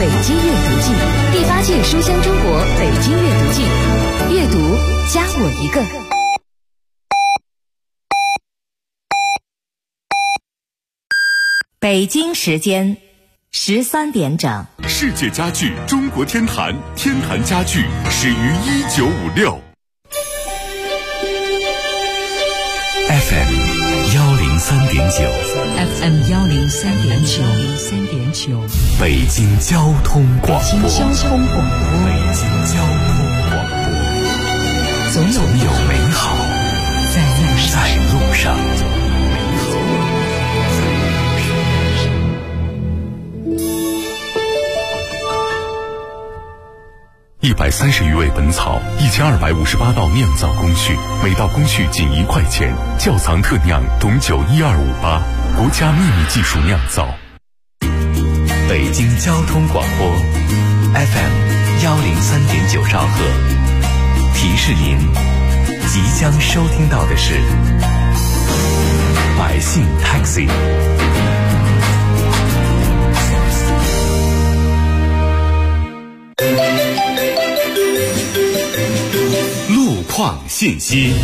北京阅读季，第8届书香中国北京阅读季，阅读加我一个。北京时间13点整， 世界家具中国天坛，天坛家具始于1956。FM 103.9 103.9 北京交通广播， 北京交通广播， 总有美好在路上。130余味本草，1258道酿造工序，每道工序仅1块钱。窖藏特酿董酒12588，国家秘密技术酿造。北京交通广播 FM 103.9兆赫，提示您即将收听到的是百姓 Taxi。路况信息，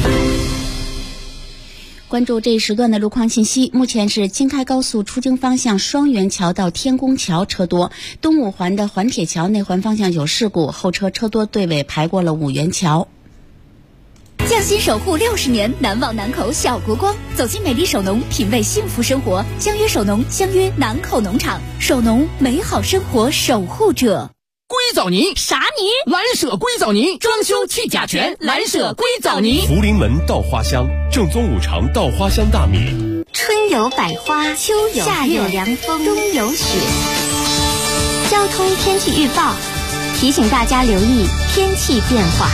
关注这一时段的路况信息。目前是京开高速出京方向双元桥到天宫桥车多，东五环的环铁桥内环方向有事故，后车车多队尾排过了五元桥。 匠心守护60年，难忘南口小国光。走进美丽首农，品味幸福生活。相约首农，相约南口农场。首农，美好生活守护者。 硅藻泥啥泥？ 蓝舍硅藻泥，装修去甲醛，蓝舍硅藻泥。 福临门稻花香，正宗5常稻花香大米。 春有百花，秋有夏有凉风，冬有雪。交通天气预报提醒大家留意天气变化。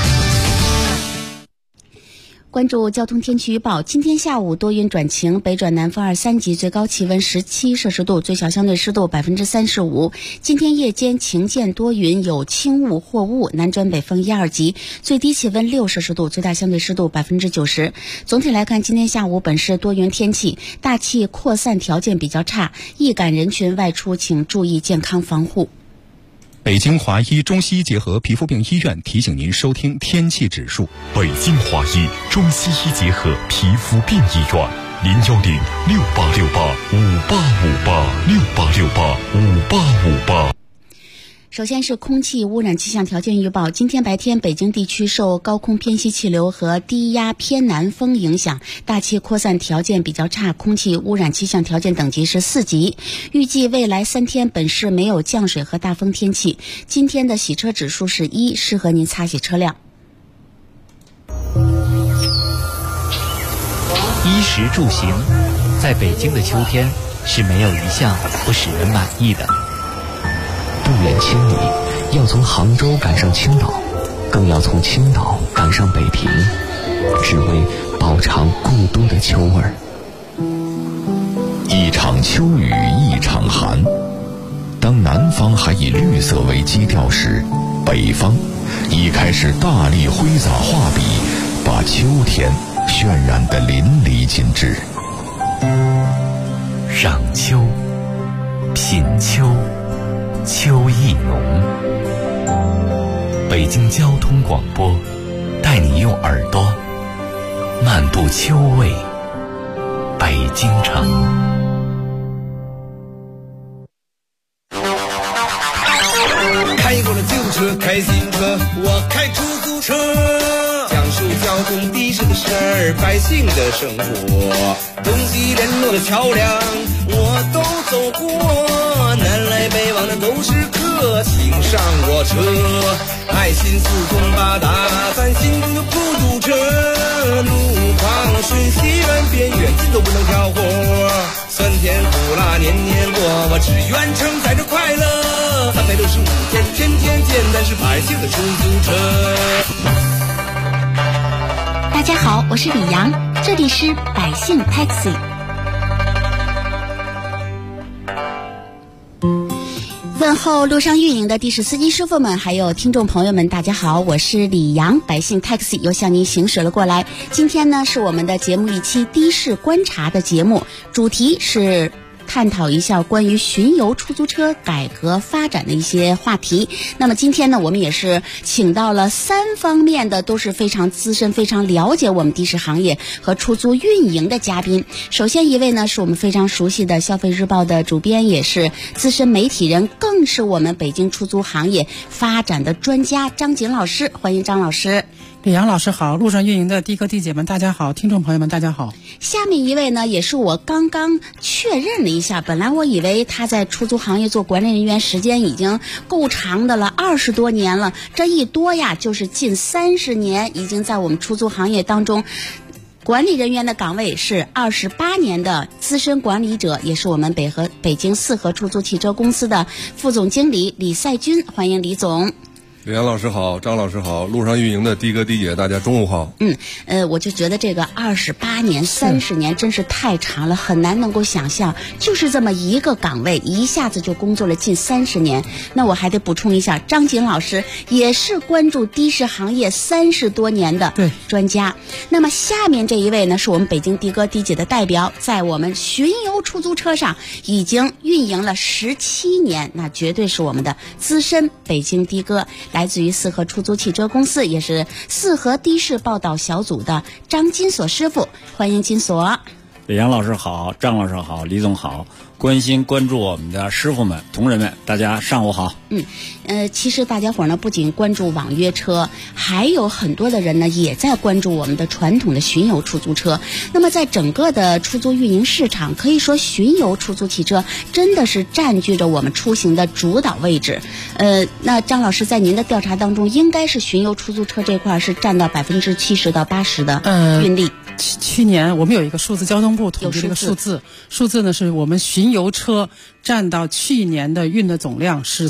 关注交通天气预报，今天下午多云转晴，北转南风2、3级，最高气温17摄氏度，最小相对湿度35%。今天夜间晴间多云，有轻雾或雾，南转北风1、2级，最低气温6摄氏度，最大相对湿度90%。总体来看，今天下午本市多云天气，大气扩散条件比较差，易感人群外出请注意健康防护。 北京华医中西医结合皮肤病医院提醒您收听天气指数。 北京华医中西医结合皮肤病医院，0106868585858，68685858。 首先是空气污染气象条件预报。今天白天，北京地区受高空偏西气流和低压偏南风影响，大气扩散条件比较差，空气污染气象条件等级是4级。预计未来3天本市没有降水和大风天气。今天的洗车指数是1，适合您擦洗车辆。 衣食住行，在北京的秋天是没有一项不使人满意的。 不远千里，要从杭州赶上青岛，更要从青岛赶上北平，只为饱尝故都的秋味儿。 一场秋雨一场寒，当南方还以绿色为基调时，北方已开始大力挥洒画笔，把秋天渲染得淋漓尽致。 赏秋，品秋，秋意浓。北京交通广播带你用耳朵漫步秋味北京城。 开过了旧车，开新车，我开出租车，讲述交通的士的事儿，百姓的生活，东西联络的桥梁我都走过，南来北往的都是客，请上我车，爱心四通八达，咱心中的孤独车，路况顺西远边远近都不能挑活，酸甜苦辣年年过，我只愿承载着快乐，365天天天见，但是百姓的出租车。 大家好，我是李阳，这里是百姓 Taxi。问候路上运营的的士司机师傅们，还有听众朋友们，大家好，我是李阳，百姓 Taxi 又向您行驶了过来。今天呢是我们的节目一期的士观察的节目，主题是探讨一下关于巡游出租车改革发展的一些话题。那么今天呢，我们也是请到了3方面的都是非常资深、非常了解我们的士行业和出租运营的嘉宾。首先一位呢，是我们非常熟悉的消费日报的主编，也是资深媒体人，更是我们北京出租行业发展的专家张锦老师。欢迎张老师。 李阳老师好，路上运营的的哥的姐们大家好，听众朋友们大家好。 下面一位呢，也是我刚刚确认了一下，本来我以为他在出租行业做管理人员时间已经够长的了，20多年了，这一多呀就是近30年，已经在我们出租行业当中管理人员的岗位是28年的资深管理者，也是我们北京四合出租汽车公司的副总经理李赛军。欢迎李总。 李阳老师好，张老师好，路上运营的的哥的姐大家中午好。 我就觉得这个28年、30年真是太长了，很难能够想象，就是这么一个岗位，一下子就工作了近30年。那我还得补充一下，张锦老师也是关注的士行业30多年的专家。那么下面这一位呢，是我们北京的哥的姐的代表，在我们巡游出租车上已经运营了17年，那绝对是我们的资深北京的哥。来自于四合出租汽车公司，也是四合的士报道小组的张金锁师傅。欢迎金锁。 李阳老师好，张老师好，李总好，关心关注我们的师傅们、同仁们，大家上午好。 其实大家伙呢不仅关注网约车，还有很多的人呢也在关注我们的传统的巡游出租车。那么在整个的出租运营市场，可以说巡游出租汽车真的是占据着我们出行的主导位置。那张老师在您的调查当中，应该是巡游出租车这块是占到70%到80%的运力。 去年我们有一个数字，交通部统计这个数字呢是我们巡游车占到去年的运的总量是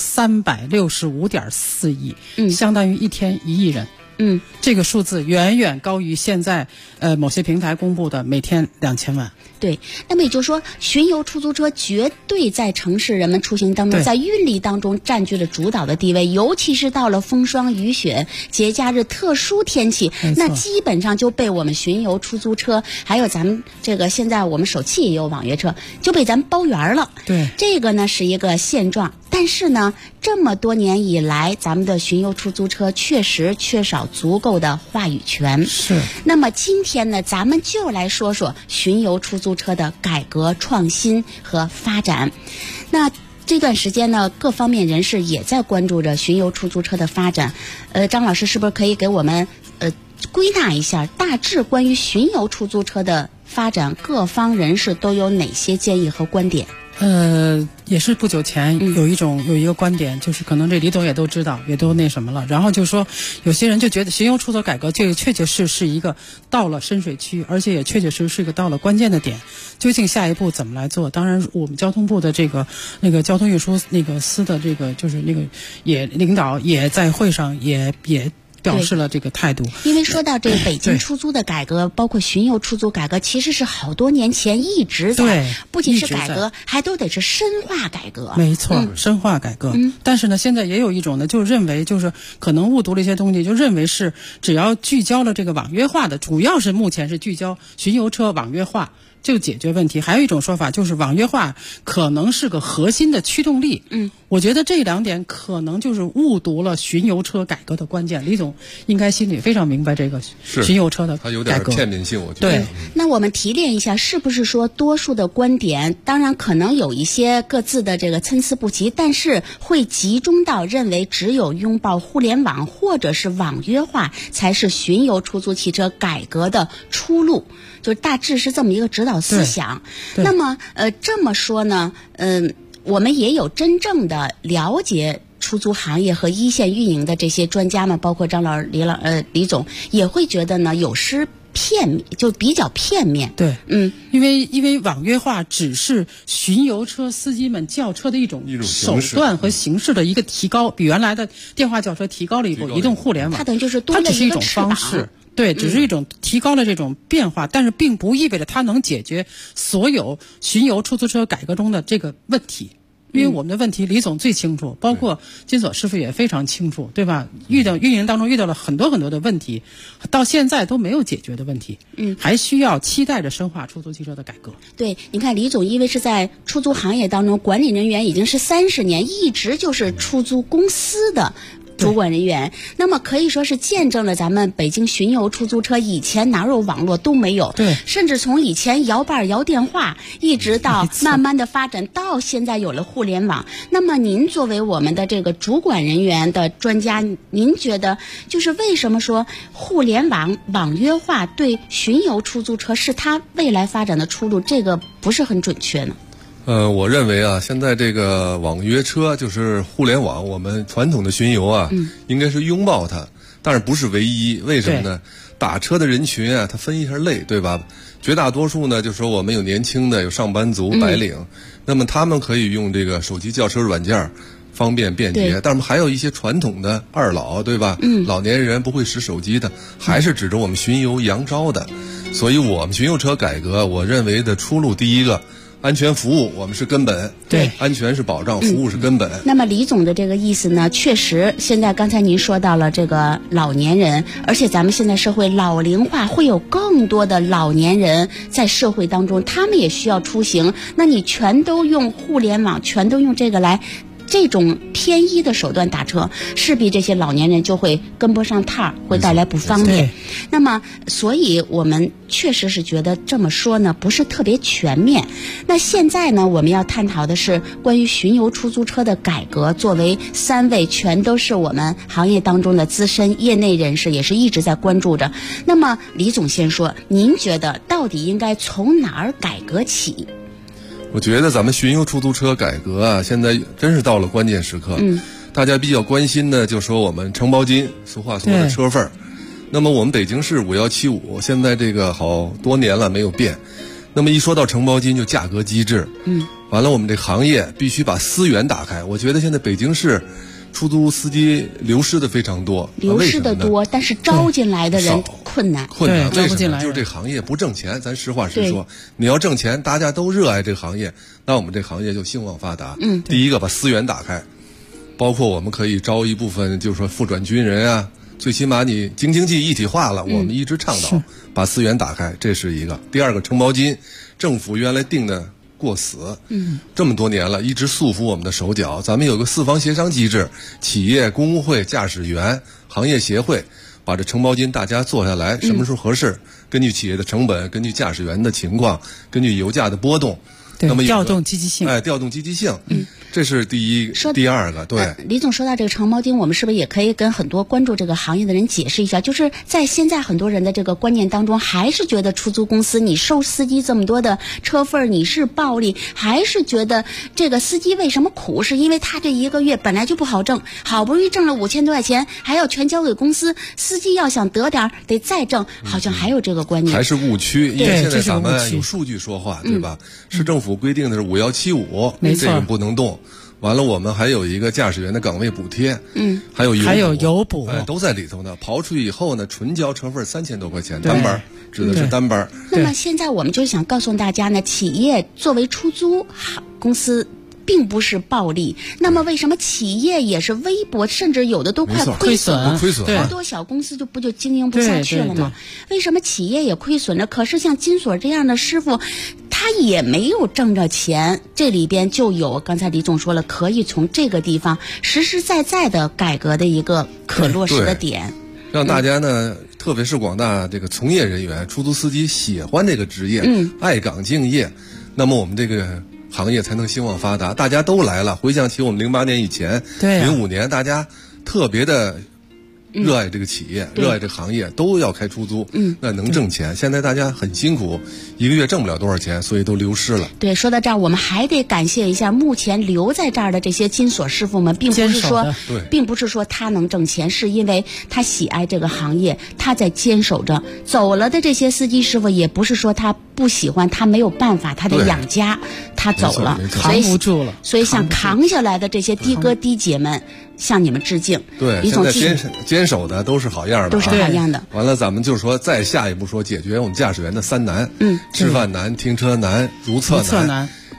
365.4亿，相当于一天1亿人。这个数字远远高于现在某些平台公布的每天2000万。 对，那么也就是说，巡游出租车绝对在城市人们出行当中，在运力当中占据了主导的地位，尤其是到了风霜雨雪、节假日、特殊天气，那基本上就被我们巡游出租车，还有咱们这个现在我们手汽也有网约车，就被咱们包圆了。 对， 这个呢是一个现状。但是呢，这么多年以来，咱们的巡游出租车确实缺少足够的话语权。 是。 那么今天呢，咱们就来说说巡游出租车的改革创新和发展。那这段时间呢，各方面人士也在关注着巡游出租车的发展。张老师是不是可以给我们归纳一下，大致关于巡游出租车的发展，各方人士都有哪些建议和观点？ 也是不久前有一个观点，就是可能这李总也都知道，也都那什么了。然后就说有些人就觉得巡游出租改革这个确确实是一个到了深水区，而且也确确实是一个到了关键的点。究竟下一步怎么来做？当然，我们交通部的那个交通运输司的这个就是那个领导也在会上也表示了这个态度。 因为说到这个北京出租的改革，包括巡游出租改革，其实是好多年前一直在，不仅是改革，还都得是深化改革。 没错，深化改革。但是呢，现在也有一种呢，就认为就是可能误读了一些东西，就认为是只要聚焦了这个网约化的，主要是目前是聚焦巡游车网约化就解决问题。还有一种说法就是网约化可能是个核心的驱动力。我觉得这2点可能就是误读了巡游车改革的关键。李总应该心里非常明白这个巡游车的改革， 它有点片面性，我觉得。 对，那我们提炼一下，是不是说多数的观点，当然可能有一些各自的这个参差不齐，但是会集中到认为只有拥抱互联网或者是网约化才是巡游出租汽车改革的出路，就是大致是这么一个指导思想。那么这么说呢，我们也有真正的了解出租行业和一线运营的这些专家们，包括张老师、李总，也会觉得呢有失片面，就比较片面。 对，因为网约化只是巡游车司机们叫车的一种手段和形式的一个提高，比原来的电话叫车提高了一步，移动互联网， 它等于就是多了一个翅膀。 它只是一种方式。对，只是一种提高了这种变化，但是并不意味着它能解决所有巡游出租车改革中的这个问题。 因为我们的问题李总最清楚，包括金锁师傅也非常清楚，对吧？运营当中遇到了很多很多的问题，到现在都没有解决的问题，还需要期待着深化出租汽车的改革。 对，你看李总因为是在出租行业当中，管理人员已经是30年，一直就是出租公司的主管人员，那么可以说是见证了咱们北京巡游出租车以前哪有网络都没有， 对， 甚至从以前摇把摇电话，一直到慢慢的发展到现在有了互联网。那么您作为我们的这个主管人员的专家，您觉得就是为什么说互联网网约化对巡游出租车是它未来发展的出路，这个不是很准确呢？ 我认为啊，现在这个网约车就是互联网，我们传统的巡游啊，应该是拥抱它，但是不是唯一。为什么呢？打车的人群啊，它分一下类，对吧？绝大多数呢，就说我们有年轻的，有上班族、白领，那么他们可以用这个手机叫车软件，方便便捷。但是还有一些传统的二老，对吧？老年人不会使手机的，还是指着我们巡游扬招的。所以我们巡游车改革，我认为的出路，第一个，安全服务我们是根本， 对， 安全是保障，服务是根本。 那么李总的这个意思呢，确实，现在刚才您说到了这个老年人，而且咱们现在社会老龄化，会有更多的老年人在社会当中，他们也需要出行。那你全都用互联网，全都用这个来。这种偏一的手段打车，势必这些老年人就会跟不上趟儿，会带来不方便。那么，所以我们确实是觉得这么说呢，不是特别全面。那现在呢，我们要探讨的是关于巡游出租车的改革。作为3位全都是我们行业当中的资深业内人士，也是一直在关注着。那么，李总先说，您觉得到底应该从哪儿改革起？ 我觉得咱们巡游出租车改革啊，现在真是到了关键时刻。大家比较关心的就说我们承包金，俗话说的车份。那么我们北京市5175，现在这个好多年了没有变。那么一说到承包金，就价格机制。完了，我们这行业必须把资源打开。我觉得现在北京市出租司机流失的非常多， 流失的多，但是招进来的人困难。 为什么？就是这行业不挣钱。咱实话实说，你要挣钱，大家都热爱这个行业，那我们这行业就兴旺发达。第一个把资源打开，包括我们可以招一部分，就是说复转军人啊，最起码你京津冀一体化了，我们一直倡导把资源打开，这是一个。第二个，承包金，政府原来定的过死，这么多年了，一直束缚我们的手脚。咱们有个4方协商机制，企业、工会、驾驶员、行业协会，把这承包金大家做下来，什么时候合适，根据企业的成本，根据驾驶员的情况，根据油价的波动，那么调动积极性， 调动积极性，这是第二个。对， 李总说到这个承包金，我们是不是也可以跟很多关注这个行业的人解释一下？就是在现在很多人的这个观念当中，还是觉得出租公司你收司机这么多的车份你是暴利，还是觉得这个司机为什么苦？是因为他这一个月本来就不好挣，好不容易挣了5000多块钱，还要全交给公司，司机要想得点得再挣，好像还有这个观念， 还是误区。因为现在咱们有数据说话，对吧？市政府规定的是5175，这个不能动。完了，我们还有一个驾驶员的岗位补贴，还有油补， 都在里头呢。刨出去以后呢，纯交车份3000多块钱，单班，指的是单班。 那么现在我们就想告诉大家呢，企业作为出租公司，并不是暴利。那么为什么企业也是微薄，甚至有的都快亏损了？好多小公司就经营不下去了吗？为什么企业也亏损着？可是像金锁这样的师傅，他也没有挣着钱。这里边就有刚才李总说了，可以从这个地方实实在在的改革的一个可落实的点， 让大家呢，特别是广大这个从业人员、出租司机喜欢这个职业，爱岗敬业，那么我们这个行业才能兴旺发达。大家都来了，回想起我们08年以前，05年大家特别的热爱这个企业，热爱这个行业，都要开出租，那能挣钱。现在大家很辛苦，一个月挣不了多少钱，所以都流失了。 对，说到这儿，我们还得感谢一下目前留在这儿的这些金锁师傅们，并不是说他能挣钱，是因为他喜爱这个行业，他在坚守着。走了的这些司机师傅，也不是说他不喜欢，他没有办法，他得养家，他走了， 扛不住了。 所以想扛下来的这些的哥的姐们，向你们致敬。 对，李总坚守的都是好样的， 都是好样的。 完了，咱们就说再下一步说解决我们驾驶员的3难，吃饭难、停车难、如厕难。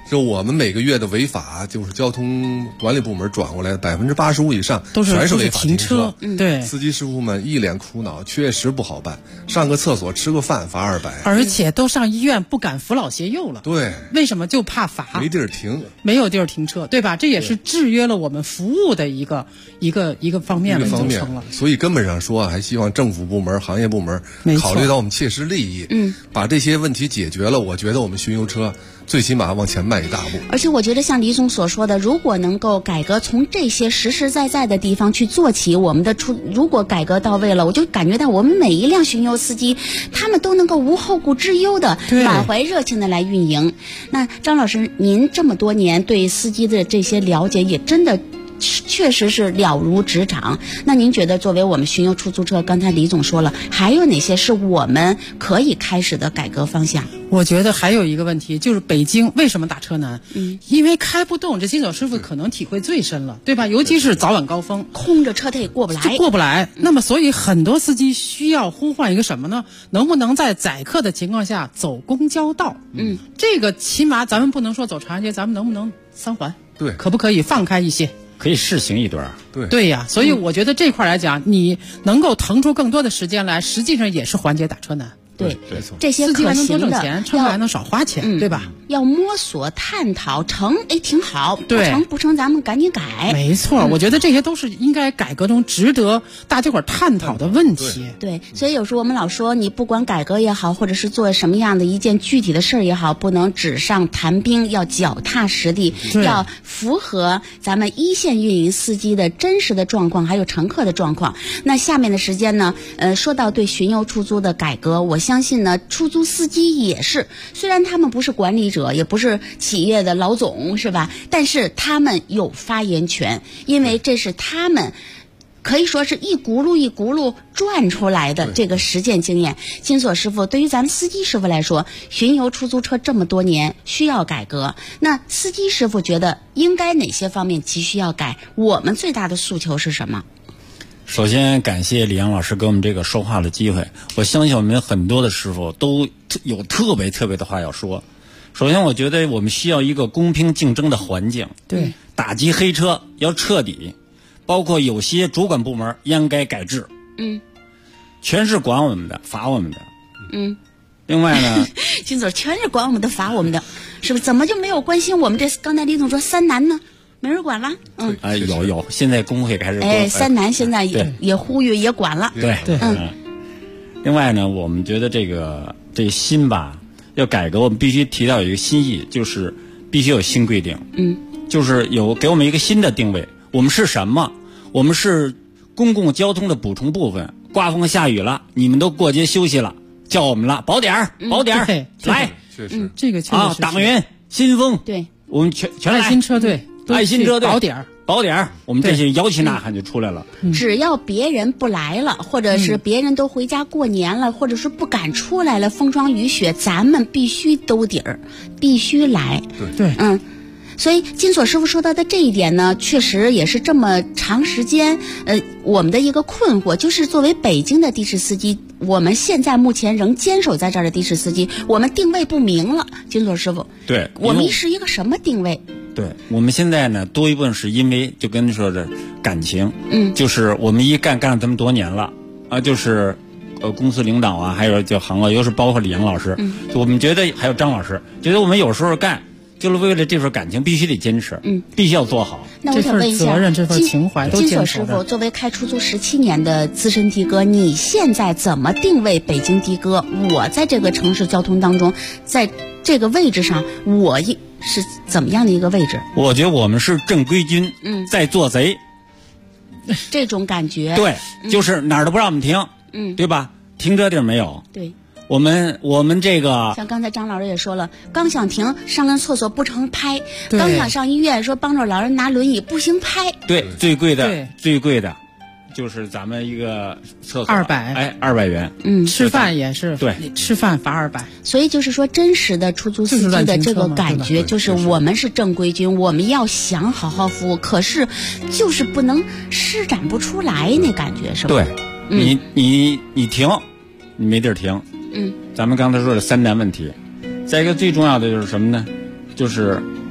就我们每个月的违法，就是交通管理部门转过来的85%以上全是违法停车。 对， 司机师傅们一脸苦恼，确实不好办。上个厕所吃个饭罚200， 而且都上医院不敢扶老携幼了。 对， 为什么就怕罚？ 没地儿停， 没有地儿停车，对吧？这也是制约了我们服务的一个方面了，就成了。 所以根本上说，还希望政府部门、行业部门考虑到我们切实利益，把这些问题解决了。我觉得我们巡游车最起码往前迈一大步。 而且我觉得像李总所说的，如果能够改革从这些实实在在的地方去做起，我们的如果改革到位了，我就感觉到我们每一辆巡游司机，他们都能够无后顾之忧的、满怀热情的来运营。那张老师，您这么多年对司机的这些了解，也真的确实是了如指掌。那您觉得作为我们巡游出租车，刚才李总说了，还有哪些是我们可以开始的改革方向？ 我觉得还有一个问题，就是北京为什么打车难？因为开不动，这金锁师傅可能体会最深了，对吧？尤其是早晚高峰， 空着车他也过不来， 那么所以很多司机需要呼唤一个什么呢？能不能在载客的情况下走公交道？这个起码咱们不能说走长安街，咱们能不能3环？ 对， 可不可以放开一些？ 可以试行一段。 对呀，所以我觉得这块来讲，你能够腾出更多的时间来，实际上也是缓解打车难。 对，这些可行的， 司机还能多挣钱，车还能少花钱，对吧？ 要摸索探讨，成挺好， 对， 不成咱们赶紧改。 没错，我觉得这些都是应该改革中值得大家伙探讨的问题。 对，所以有时候我们老说，你不管改革也好，或者是做什么样的一件具体的事儿也好，不能纸上谈兵，要脚踏实地，要符合咱们一线运营司机的真实的状况，还有乘客的状况。那下面的时间呢，说到对巡游出租的改革，我相信呢，出租司机也是，虽然他们不是管理者，也不是企业的老总，是吧？但是他们有发言权，因为这是他们可以说是一轱辘一轱辘转出来的这个实践经验。金锁师傅，对于咱们司机师傅来说，巡游出租车这么多年需要改革，那司机师傅觉得应该哪些方面急需要改？我们最大的诉求是什么？ 首先感谢李阳老师给我们这个说话的机会，我相信我们很多的师傅都有特别的话要说。首先我觉得我们需要一个公平竞争的环境， 对， 打击黑车要彻底，包括有些主管部门应该改制，全是管我们的罚我们的，另外呢金锁全是管我们的罚我们的，是不是？怎么就没有关心我们这刚才李总说3难呢？没人管了。 有，现在工会开始 3难现在也呼吁也管了。 对，另外呢，我们觉得这心吧要改革，我们必须提到有一个新意，就是必须有新规定。就是给我们一个新的定位，我们是什么？我们是公共交通的补充部分。刮风下雨了，你们都过街休息了，叫我们了，保点儿，来， 确实， 这个确实是党员新风， 对， 我们全来， 爱心车队， 爱心车队， 保点儿， 我们这些摇旗呐喊就出来了。 只要别人不来了，或者是别人都回家过年了，或者是不敢出来了，风霜雨雪，咱们必须兜底儿，必须来。 对， 所以金锁师傅说到的这一点呢，确实也是这么长时间我们的一个困惑，就是作为北京的的士司机，我们现在目前仍坚守在这儿的的士司机，我们定位不明了。金锁师傅， 对， 我们是一个什么定位？ 对，我们现在呢多一部分是因为就跟你说的感情，就是我们干了这么多年了啊，就是公司领导啊，还有就行业，又是包括李阳老师，我们觉得还有张老师，觉得我们有时候干就是为了这份感情，必须得坚持，必须要做好。 那我想问一下， 责任这份情怀都金锁师傅，作为开出租17年的资深的哥，你现在怎么定位北京的哥？我在这个城市交通当中，在这个位置上，我是怎么样的一个位置？ 我觉得我们是正规军，在做贼， 这种感觉。 对，就是哪儿都不让我们停，对吧？停车地儿没有。 对。 我们这个像刚才张老师也说了，刚想停上个厕所不成拍，刚想上医院说帮着老人拿轮椅不行拍。 对，最贵的就是咱们一个厕所200元。 吃饭也是， 对， 吃饭罚200。 所以就是说，真实的出租司机的这个感觉，就是我们是正规军，我们要想好好服务，可是就是不能施展不出来那感觉，是吧？ 对，你停，你没地儿停。咱们刚才说的3难问题，再一个最重要的就是什么呢？就是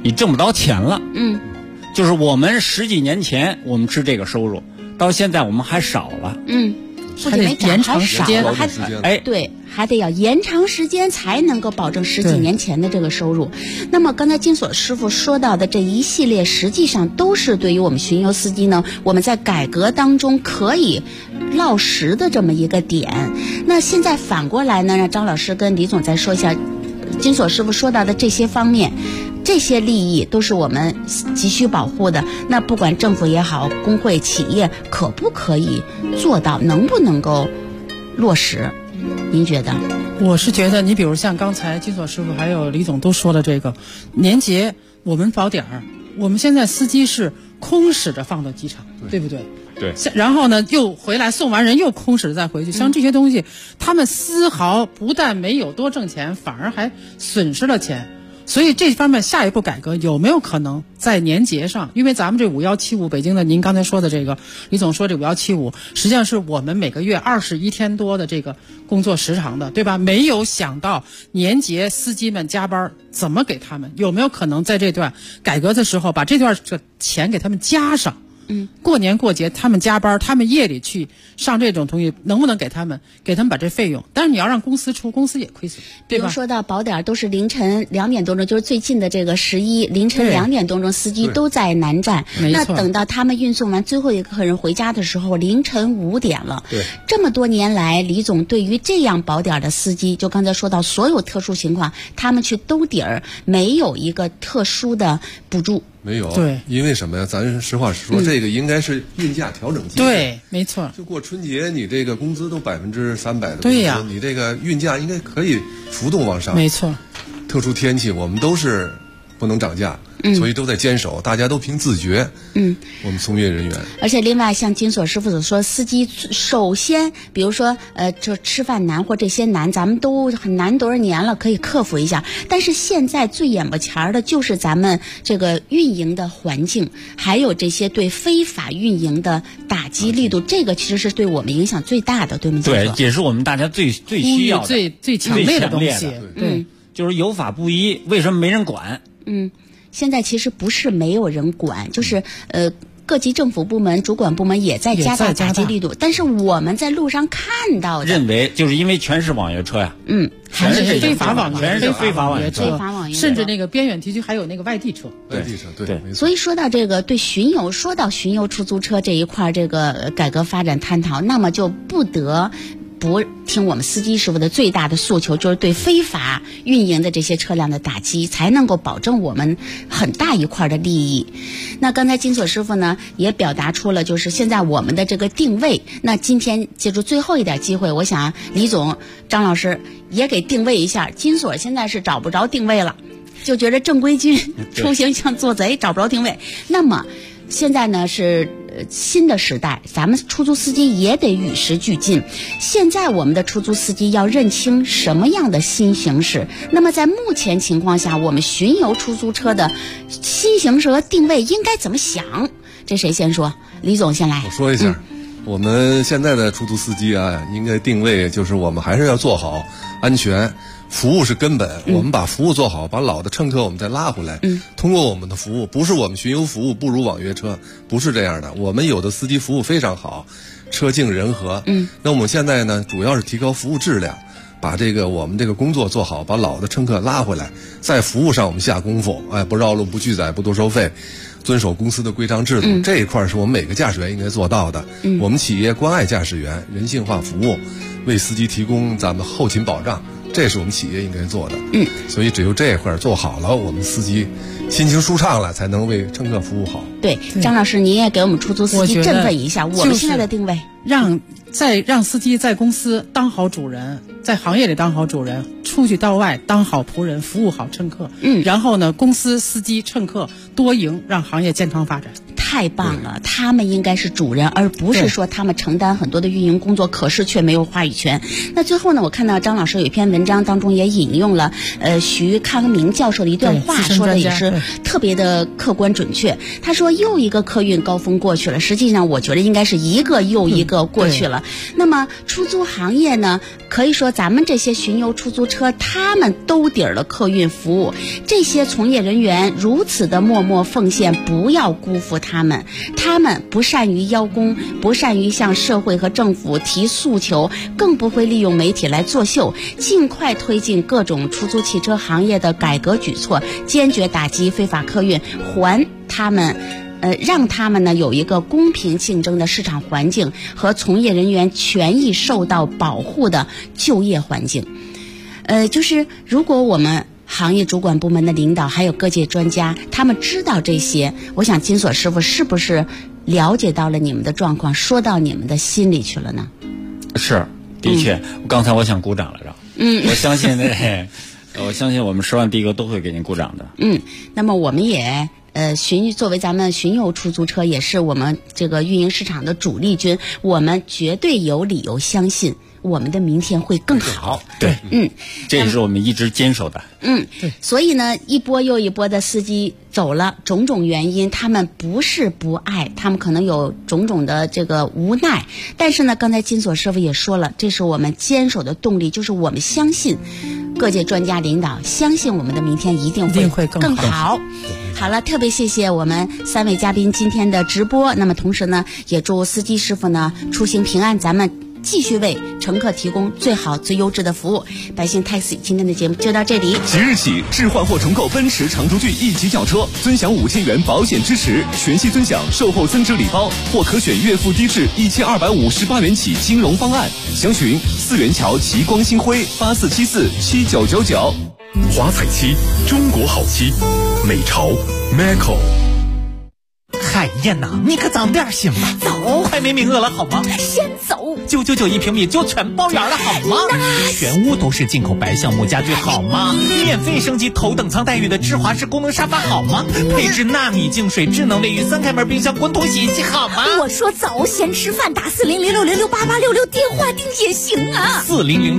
你挣不着钱了。就是我们10几年前我们是这个收入，到现在我们还少了。 不仅没延长时间， 还得要延长时间才能够保证10几年前的这个收入。那么刚才金锁师傅说到的这一系列，实际上都是对于我们巡游司机呢，我们在改革当中可以落实的这么一个点。那现在反过来呢，让张老师跟李总再说一下，金锁师傅说到的这些方面。这些利益都是我们急需保护的，那不管政府也好，工会、企业可不可以做到，能不能够落实？您觉得？ 我是觉得，你比如像刚才金锁师傅还有李总都说的这个年节，我们保点儿，我们现在司机是空使着放到机场，对不对？ 对。 然后呢，又回来送完人又空使着再回去，像这些东西，他们丝毫不但没有多挣钱，反而还损失了钱。所以这方面下一步改革有没有可能在年节上？因为咱们这5175北京的，您刚才说的这个，李总说这5175，实际上是我们每个月21天多的这个工作时长的，对吧？没有想到年节司机们加班怎么给他们？有没有可能在这段改革的时候把这段钱给他们加上？过年过节他们加班，他们夜里去上这种东西，能不能给他们把这费用？但是你要让公司出，公司也亏损，对吧？ 比如说到保点都是凌晨2点多钟，就是最近的这个11凌晨2点多钟，司机都在南站。那等到他们运送完最后一个客人回家的时候，凌晨5点了。 对， 这么多年来，李总对于这样保点的司机，就刚才说到所有特殊情况，他们去兜底儿，没有一个特殊的补助。 没有， 对， 因为什么呀？咱实话实说，这个应该是运价调整机制。 对，没错。 就过春节，你这个工资都300%的工资， 对呀， 你这个运价应该可以浮动往上。 没错。 特殊天气，我们都是不能涨价，所以都在坚守，大家都凭自觉。我们从业人员。 而且另外，像金锁师傅所说，司机首先，比如说就吃饭难或这些难，咱们都很难多少年了，可以克服一下。但是现在最眼巴前的就是咱们这个运营的环境，还有这些对非法运营的打击力度，这个其实是对我们影响最大的，对吗？ 对，也是我们大家最需要的、 最强烈的东西。 对，就是有法不依，为什么没人管？ 现在其实不是没有人管，就是各级政府部门、主管部门也在加大打击力度，但是我们在路上看到的， 认为就是因为全是网约车呀， 还是非法网约， 全是非法网约车， 甚至那个边远地区还有那个外地车， 对。 所以说到这个对说到巡游出租车这一块，这个改革发展探讨，那么就不得不听我们司机师傅的最大的诉求，就是对非法运营的这些车辆的打击，才能够保证我们很大一块的利益。那刚才金锁师傅呢也表达出了，就是现在我们的这个定位。那今天借助最后一点机会，我想李总、张老师也给定位一下。金锁现在是找不着定位了，就觉得正规军出行像做贼，找不着定位。那么现在呢是新的时代，咱们出租司机也得与时俱进。现在我们的出租司机要认清什么样的新形势，那么在目前情况下，我们巡游出租车的新形势和定位应该怎么想？这谁先说？李总先来。 我说一下，我们现在的出租司机啊，应该定位就是我们还是要做好安全。服务是根本，我们把服务做好，把老的乘客我们再拉回来。通过我们的服务，不是我们巡游服务不如网约车，不是这样的。我们有的司机服务非常好，车静人和。那我们现在呢，主要是提高服务质量，把我们这个工作做好，把老的乘客拉回来，在服务上我们下功夫，不绕路、不拒载、不多收费，遵守公司的规章制度，这一块是我们每个驾驶员应该做到的。我们企业关爱驾驶员，人性化服务，为司机提供咱们后勤保障。这是我们企业应该做的，所以只有这一块做好了，我们司机心情舒畅了，才能为乘客服务好。 对，张老师，您也给我们出租司机振奋一下，我们现在的定位， 让司机在公司当好主人，在行业里当好主人，出去到外当好仆人，服务好乘客。然后呢，公司、司机、乘客多赢，让行业健康发展。 太棒了，他们应该是主人，而不是说他们承担很多的运营工作，可是却没有话语权。那最后呢，我看到张老师有一篇文章当中也引用了徐康明教授的一段话，说的也是特别的客观准确。他说又一个客运高峰过去了，实际上我觉得应该是一个又一个过去了。那么出租行业呢，可以说咱们这些巡游出租车他们兜底了客运服务，这些从业人员如此的默默奉献，不要辜负他们。他们不善于邀功，不善于向社会和政府提诉求，更不会利用媒体来作秀，尽快推进各种出租汽车行业的改革举措，坚决打击非法客运，让他们呢有一个公平竞争的市场环境和从业人员权益受到保护的就业环境。就是如果我们行业主管部门的领导还有各界专家他们知道这些，我想金锁师傅是不是了解到了你们的状况，说到你们的心里去了呢？ 是，的确，刚才我想鼓掌来着。我相信我们10万的哥都会给您鼓掌的。 那么我们也作为咱们巡游出租车也是我们这个运营市场的主力军，我们绝对有理由相信我们的明天会更好。 对，这也是我们一直坚守的。 对。所以呢，一波又一波的司机走了，种种原因，他们不是不爱，他们可能有种种的这个无奈。但是呢，刚才金锁师傅也说了，这是我们坚守的动力，就是我们相信各界专家领导，相信我们的明天一定会更好。好了，特别谢谢我们3位嘉宾今天的直播。那么同时呢，也祝司机师傅呢出行平安，咱们继续为乘客提供最好最优质的服务。百姓 Taxi 今天的节目就到这里。 即日起，置换或重购奔驰长途骏1级轿车，尊享5000元保险支持，全系尊享售后增值礼包，或可选月付低至1258元起金融方案。详询4元桥齐光星辉84747999。 华彩漆，中国好漆，美潮 Macco。 海燕呐，你可早点行吧， 走， 快没名额了好吗？ 先走 ，9991平米就全包圆了好吗？全屋都是进口白橡木家具好吗？免费升级头等舱待遇的芝华士功能沙发好吗？配置纳米净水智能卫浴3开门冰箱滚筒洗衣机好吗？ 我说走，先吃饭，打400668866电话订也行啊。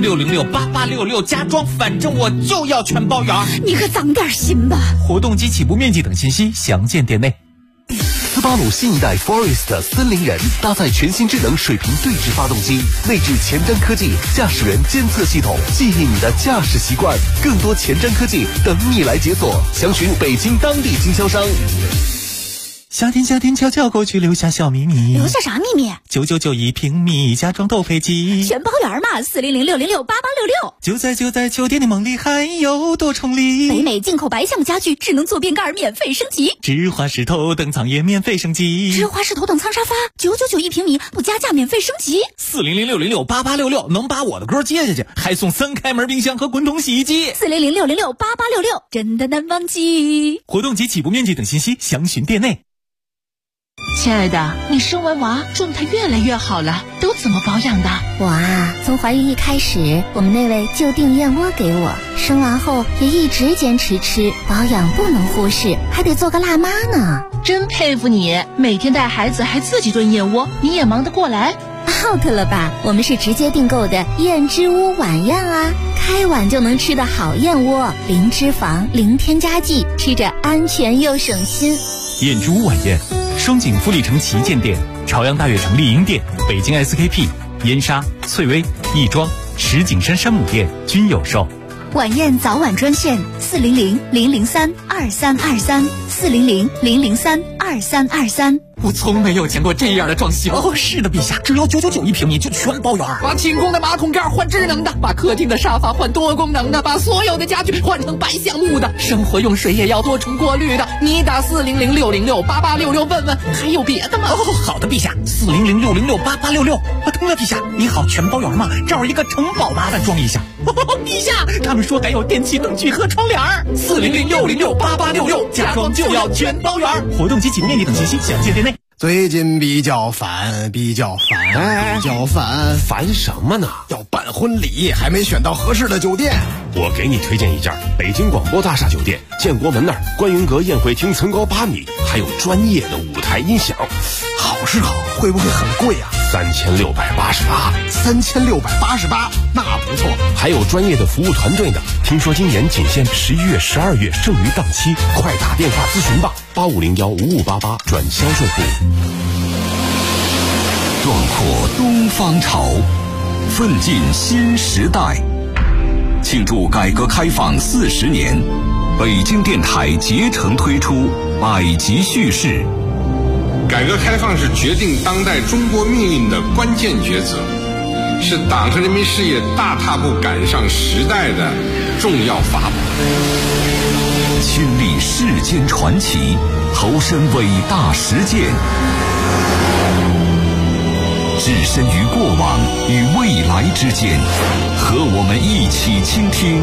400668866家装，反正我就要全包圆。 你可长点心吧。 活动及起步面积等信息详见店内。 斯巴鲁新一代 Forest 森林人搭载全新智能水平对置发动机，内置前瞻科技驾驶员监测系统，记忆你的驾驶习惯。更多前瞻科技等你来解锁，详询北京当地经销商。 夏天悄悄过去，留下小秘密。 留下啥秘密 ？9991平米家装斗飞机， 全包圆嘛！400668866。 就在酒店的梦里，还有多重礼。 北美进口白橡木家具，智能坐便盖免费升级。 芝华士头等舱也免费升级。 芝华士头等舱沙发999一平米，不加价免费升级。 400668866能把我的歌接下去，还送3开门冰箱和滚筒洗衣机。 400668866真的难忘记。 活动及起步面积等信息详询店内。 亲爱的，你生完娃状态越来越好了，都怎么保养的？ 我啊，从怀孕一开始，我们那位就订燕窝给我，生完后也一直坚持吃，保养不能忽视，还得做个辣妈呢。 真佩服你，每天带孩子还自己炖燕窝，你也忙得过来。 out 了吧，我们是直接订购的燕之屋晚宴啊，开碗就能吃的好燕窝，零脂肪零添加剂，吃着安全又省心。 燕之屋晚宴，双井富力城旗舰店、朝阳大悦城丽婴店、北京 SKP、燕莎、翠微、亦庄、石景山山姆店均有售。 晚宴早晚专线400-003-2323，400-003-2323。 我从没有见过这样的装修。哦，是的，陛下，只要999一平米就全包圆。把清空的马桶盖换智能的，把客厅的沙发换多功能的，把所有的家具换成白橡木的，生活用水也要多重过滤的。你打400-606-8866问问，还有别的吗？哦，好的，陛下，400-606-8866。对了，陛下，你好，全包圆吗？这儿有一个城堡，麻烦装一下。陛下，他们说还有电器灯具和窗帘。400-606-8866，家装就要全包圆。活动及起步面积等信息详见店内。 最近比较烦。 烦什么呢？ 要办婚礼，还没选到合适的酒店。 我给你推荐一家北京广播大厦酒店，建国门那儿观云阁宴会厅层高8米，还有专业的舞台音响。 好是好，会不会很贵啊 ？3688。 3688，那不错。 还有专业的服务团队呢。听说今年仅限11月、12月剩余档期，快打电话咨询吧，85015588转销售部。 壮阔东方潮，奋进新时代。庆祝改革开放40年，北京电台竭诚推出百集叙事。 改革开放是决定当代中国命运的关键抉择，是党和人民事业大踏步赶上时代的重要法宝。 亲历世间传奇，投身伟大实践，置身于过往与未来之间，和我们一起倾听